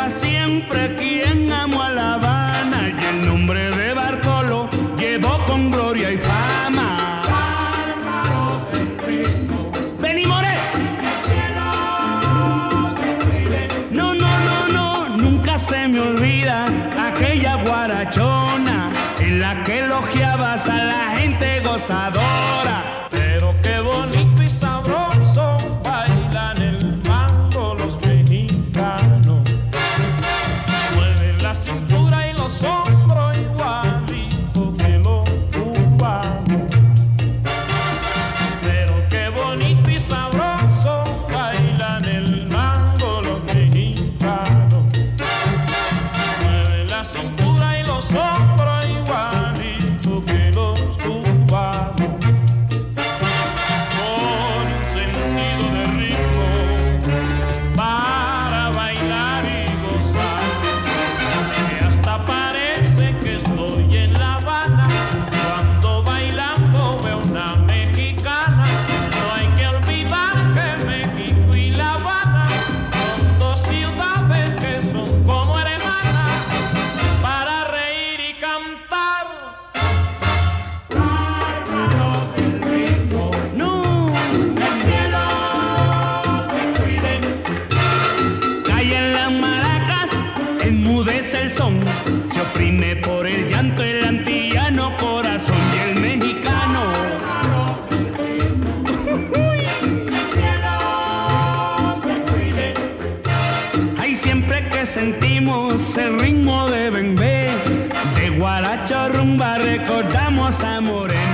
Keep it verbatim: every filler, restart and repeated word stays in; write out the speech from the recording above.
pa' siempre quien amó a La Habana y el nombre de Bartolo llevó con gloria y fama. Bárbaro del ritmo, ¡Benny Moré! el cielo te cuide. No, no, no, no, nunca se me olvida aquella guarachona en la que elogiabas a la gente gozadora. Pero qué bonito y sabroso bailan el mango los mexicanos. Mueven la cintura y los hombros igualito que los cubanos. Pero qué bonito y sabroso bailan el mango los mexicanos. Mueven la cintura y los hombros igualito que los cubanos. Con un sentido de ritmo para bailar y gozar, que hasta parece que estoy en La Habana cuando bailando veo una mexicana. No hay que olvidar que México y La Habana son dos ciudades que son como hermanas para reír y cantar. Bárbaro del ritmo, No, el cielo te cuide. callan las maracas, enmudece el son, se oprime por el llanto el antillano corazón y el mexicano. Bárbaro del ritmo, el cielo te cuide. Ay, siempre que sentimos el ritmo de bembé, de guaracho rumba recordamos a Moré.